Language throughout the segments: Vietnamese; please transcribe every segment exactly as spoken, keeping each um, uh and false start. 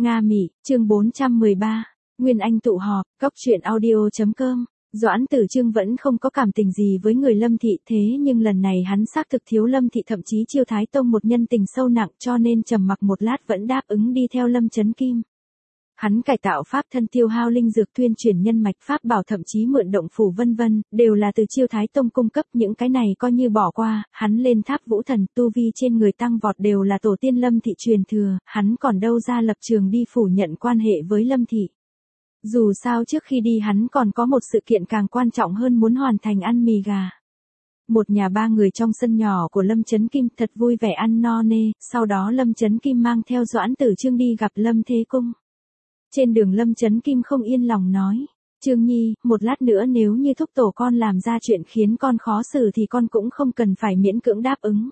Nga Mỹ, chương bốn trăm mười ba, Nguyên Anh tụ họp, góc truyện audio.com. Doãn Tử Chương vẫn không có cảm tình gì với người Lâm Thị, thế nhưng lần này hắn xác thực thiếu Lâm Thị, thậm chí Chiêu Thái Tông một nhân tình sâu nặng, cho nên trầm mặc một lát vẫn đáp ứng đi theo Lâm Chấn Kim. Hắn cải tạo pháp thân, tiêu hao linh dược, tuyên truyền nhân mạch pháp bảo, thậm chí mượn động phủ vân vân, đều là từ Chiêu Thái Tông cung cấp, những cái này coi như bỏ qua. Hắn lên tháp vũ thần, tu vi trên người tăng vọt, đều là tổ tiên Lâm Thị truyền thừa, hắn còn đâu ra lập trường đi phủ nhận quan hệ với Lâm Thị. Dù sao trước khi đi hắn còn có một sự kiện càng quan trọng hơn muốn hoàn thành, ăn mì gà. Một nhà ba người trong sân nhỏ của Lâm Chấn Kim thật vui vẻ ăn no nê, sau đó Lâm Chấn Kim mang theo Doãn Tử Chương đi gặp Lâm Thế Cung. Trên đường Lâm Chấn Kim không yên lòng nói, Trương Nhi, một lát nữa nếu như thúc tổ con làm ra chuyện khiến con khó xử thì con cũng không cần phải miễn cưỡng đáp ứng.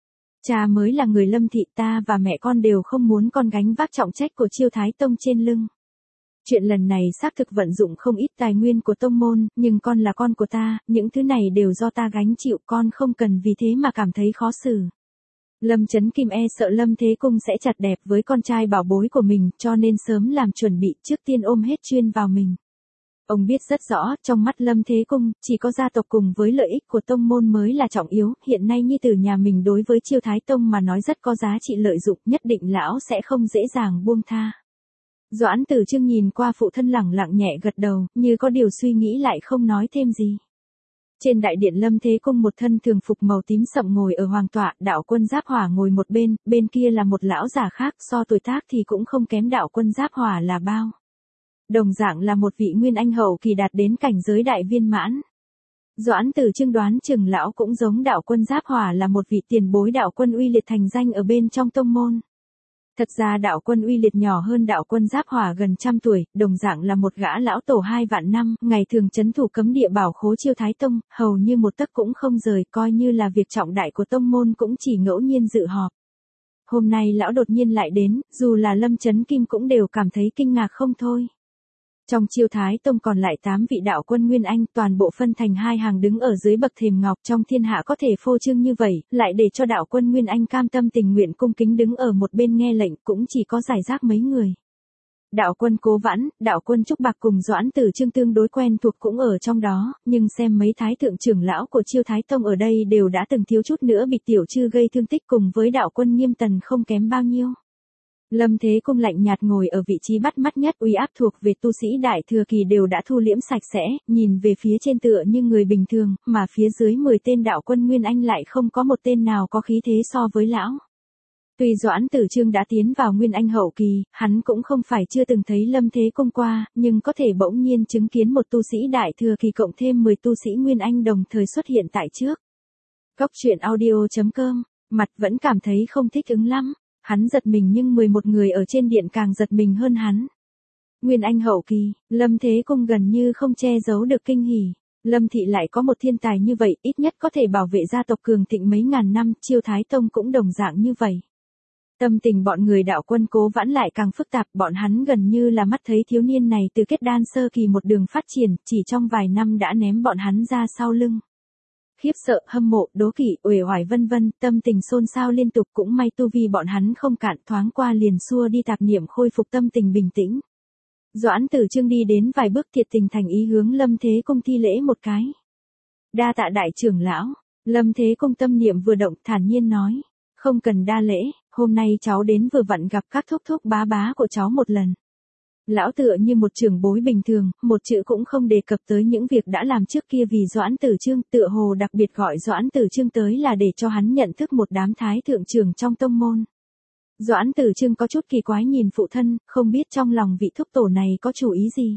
Cha mới là người Lâm Thị, ta và mẹ con đều không muốn con gánh vác trọng trách của Chiêu Thái Tông trên lưng. Chuyện lần này xác thực vận dụng không ít tài nguyên của tông môn, nhưng con là con của ta, những thứ này đều do ta gánh chịu, con không cần vì thế mà cảm thấy khó xử. Lâm Chấn Kim e sợ Lâm Thế Cung sẽ chặt đẹp với con trai bảo bối của mình, cho nên sớm làm chuẩn bị, trước tiên ôm hết chuyên vào mình. Ông biết rất rõ, trong mắt Lâm Thế Cung, chỉ có gia tộc cùng với lợi ích của tông môn mới là trọng yếu, hiện nay nhi tử nhà mình đối với Chiêu Thái Tông mà nói rất có giá trị lợi dụng, nhất định lão sẽ không dễ dàng buông tha. Doãn Tử Chương nhìn qua phụ thân lẳng lặng nhẹ gật đầu, như có điều suy nghĩ lại không nói thêm gì. Trên đại điện Lâm Thế Cung một thân thường phục màu tím sậm ngồi ở hoàng tọa, Đạo Quân Giáp Hỏa ngồi một bên, bên kia là một lão giả khác, so tuổi tác thì cũng không kém Đạo Quân Giáp Hỏa là bao. Đồng dạng là một vị nguyên anh hậu kỳ đạt đến cảnh giới đại viên mãn. Doãn Tử Chương đoán chừng lão cũng giống Đạo Quân Giáp Hỏa là một vị tiền bối Đạo Quân Uy Liệt thành danh ở bên trong tông môn. Thật ra Đạo Quân Uy Liệt nhỏ hơn Đạo Quân Giáp Hỏa gần trăm tuổi, đồng dạng là một gã lão tổ hai vạn năm, ngày thường trấn thủ cấm địa bảo khố Chiêu Thái Tông, hầu như một tấc cũng không rời, coi như là việc trọng đại của tông môn cũng chỉ ngẫu nhiên dự họp. Hôm nay lão đột nhiên lại đến, dù là Lâm Chấn Kim cũng đều cảm thấy kinh ngạc không thôi. Trong Chiêu Thái Tông còn lại tám vị đạo quân Nguyên Anh, toàn bộ phân thành hai hàng đứng ở dưới bậc thềm ngọc, trong thiên hạ có thể phô trương như vậy, lại để cho đạo quân Nguyên Anh cam tâm tình nguyện cung kính đứng ở một bên nghe lệnh, cũng chỉ có giải rác mấy người. Đạo quân Cố Vãn, đạo quân Trúc Bạc cùng Doãn Tử Chương tương đối quen thuộc cũng ở trong đó, nhưng xem mấy thái thượng trưởng lão của Chiêu Thái Tông ở đây đều đã từng thiếu chút nữa bị tiểu chư gây thương tích, cùng với đạo quân Nghiêm Tần không kém bao nhiêu. Lâm Thế Cung lạnh nhạt ngồi ở vị trí bắt mắt nhất, uy áp thuộc về tu sĩ đại thừa kỳ đều đã thu liễm sạch sẽ, nhìn về phía trên tựa như người bình thường, mà phía dưới mười tên đạo quân Nguyên Anh lại không có một tên nào có khí thế so với lão. Tuy Doãn Tử Chương đã tiến vào Nguyên Anh hậu kỳ, hắn cũng không phải chưa từng thấy Lâm Thế Cung qua, nhưng có thể bỗng nhiên chứng kiến một tu sĩ đại thừa kỳ cộng thêm mười tu sĩ Nguyên Anh đồng thời xuất hiện tại trước. Góc truyện audio.com, mặt vẫn cảm thấy không thích ứng lắm. Hắn giật mình nhưng mười một người ở trên điện càng giật mình hơn hắn. Nguyên Anh hậu kỳ, Lâm Thế Cung gần như không che giấu được kinh hỉ. Lâm Thị lại có một thiên tài như vậy, ít nhất có thể bảo vệ gia tộc cường thịnh mấy ngàn năm, Chiêu Thái Tông cũng đồng dạng như vậy. Tâm tình bọn người đạo quân Cố Vãn lại càng phức tạp, bọn hắn gần như là mắt thấy thiếu niên này từ kết đan sơ kỳ một đường phát triển, chỉ trong vài năm đã ném bọn hắn ra sau lưng. Khiếp sợ, hâm mộ, đố kỵ, uể oải vân vân, tâm tình xôn xao liên tục, cũng may tu vi bọn hắn không cạn, thoáng qua liền xua đi tạp niệm, khôi phục tâm tình bình tĩnh. Doãn Tử Chương đi đến vài bước, thiệt tình thành ý hướng Lâm Thế Cung thi lễ một cái. Đa tạ đại trưởng lão. Lâm Thế Cung tâm niệm vừa động, thản nhiên nói, không cần đa lễ, hôm nay cháu đến vừa vặn gặp các thúc thúc bá bá của cháu một lần. Lão tựa như một trưởng bối bình thường, một chữ cũng không đề cập tới những việc đã làm trước kia, vì Doãn Tử Chương tựa hồ đặc biệt gọi Doãn Tử Chương tới là để cho hắn nhận thức một đám thái thượng trưởng trong tông môn. Doãn Tử Chương có chút kỳ quái nhìn phụ thân, không biết trong lòng vị thúc tổ này có chủ ý gì.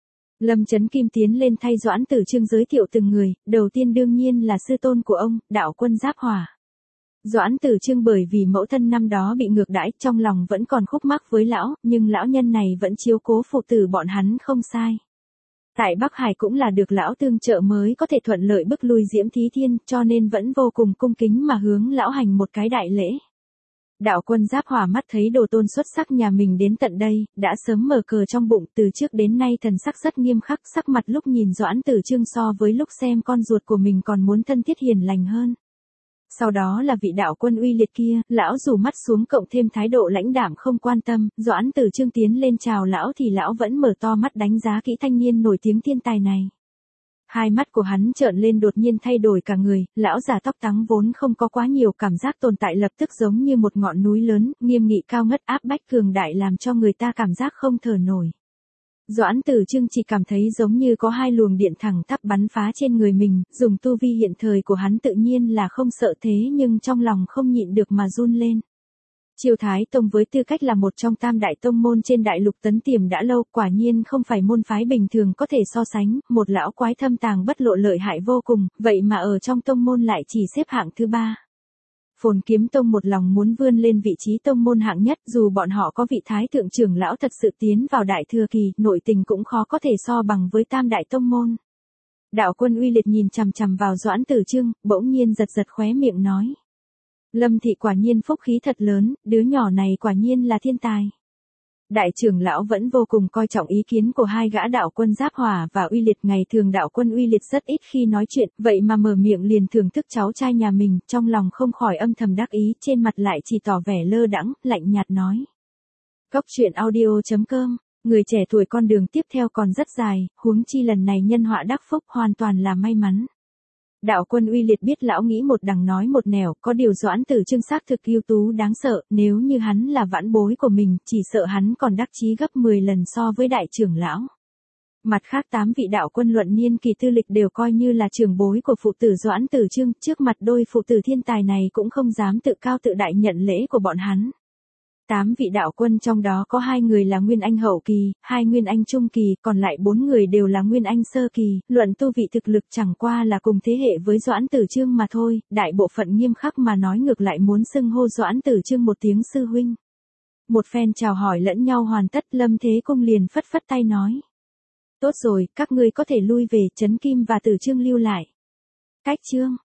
Lâm Chấn Kim tiến lên thay Doãn Tử Chương giới thiệu từng người, đầu tiên đương nhiên là sư tôn của ông, Đạo Quân Giáp Hỏa. Doãn Tử Chương bởi vì mẫu thân năm đó bị ngược đãi, trong lòng vẫn còn khúc mắc với lão, nhưng lão nhân này vẫn chiếu cố phụ tử bọn hắn không sai. Tại Bắc Hải cũng là được lão tương trợ mới có thể thuận lợi bức lui Diễm Thí Thiên, cho nên vẫn vô cùng cung kính mà hướng lão hành một cái đại lễ. Đạo Quân Giáp Hỏa mắt thấy đồ tôn xuất sắc nhà mình đến tận đây, đã sớm mở cờ trong bụng, từ trước đến nay thần sắc rất nghiêm khắc, sắc mặt lúc nhìn Doãn Tử Chương so với lúc xem con ruột của mình còn muốn thân thiết hiền lành hơn. Sau đó là vị đạo quân uy liệt kia, lão rủ mắt xuống cộng thêm thái độ lãnh đạm không quan tâm, Doãn Tử Chương tiến lên chào lão thì lão vẫn mở to mắt đánh giá kỹ thanh niên nổi tiếng thiên tài này. Hai mắt của hắn trợn lên đột nhiên thay đổi cả người, lão già tóc trắng vốn không có quá nhiều cảm giác tồn tại lập tức giống như một ngọn núi lớn, nghiêm nghị cao ngất áp bách cường đại làm cho người ta cảm giác không thở nổi. Doãn Tử Chương chỉ cảm thấy giống như có hai luồng điện thẳng tắp bắn phá trên người mình, dùng tu vi hiện thời của hắn tự nhiên là không sợ thế nhưng trong lòng không nhịn được mà run lên. Chiêu Thái Tông với tư cách là một trong tam đại tông môn trên đại lục tấn tiềm đã lâu, quả nhiên không phải môn phái bình thường có thể so sánh, một lão quái thâm tàng bất lộ lợi hại vô cùng, vậy mà ở trong tông môn lại chỉ xếp hạng thứ ba. Phồn Kiếm Tông một lòng muốn vươn lên vị trí tông môn hạng nhất, dù bọn họ có vị thái thượng trưởng lão thật sự tiến vào đại thừa kỳ, nội tình cũng khó có thể so bằng với tam đại tông môn. Đạo quân uy liệt nhìn chằm chằm vào Doãn Tử Chương, bỗng nhiên giật giật khóe miệng nói. Lâm thị quả nhiên phúc khí thật lớn, đứa nhỏ này quả nhiên là thiên tài. Đại trưởng lão vẫn vô cùng coi trọng ý kiến của hai gã đạo quân Giáp Hỏa và Uy Liệt, ngày thường đạo quân Uy Liệt rất ít khi nói chuyện, vậy mà mở miệng liền thưởng thức cháu trai nhà mình, trong lòng không khỏi âm thầm đắc ý, trên mặt lại chỉ tỏ vẻ lơ đãng, lạnh nhạt nói. Cốc truyện audio chấm com, người trẻ tuổi con đường tiếp theo còn rất dài, huống chi lần này nhân họa đắc phúc hoàn toàn là may mắn. Đạo quân Uy Liệt biết lão nghĩ một đằng nói một nẻo, có điều Doãn Tử Chương xác thực ưu tú đáng sợ, nếu như hắn là vãn bối của mình, chỉ sợ hắn còn đắc chí gấp mười lần so với đại trưởng lão. Mặt khác tám vị đạo quân luận niên kỳ tư lịch đều coi như là trưởng bối của phụ tử Doãn Tử Chương, trước mặt đôi phụ tử thiên tài này cũng không dám tự cao tự đại nhận lễ của bọn hắn. Tám vị đạo quân trong đó có hai người là Nguyên Anh hậu kỳ, hai Nguyên Anh trung kỳ, còn lại bốn người đều là Nguyên Anh sơ kỳ, luận tu vị thực lực chẳng qua là cùng thế hệ với Doãn Tử Chương mà thôi, đại bộ phận nghiêm khắc mà nói ngược lại muốn xưng hô Doãn Tử Chương một tiếng sư huynh. Một phen chào hỏi lẫn nhau hoàn tất, Lâm Thế Cung liền phất phất tay nói. Tốt rồi, các ngươi có thể lui về, Trấn Kim và Tử Chương lưu lại. Cách chương.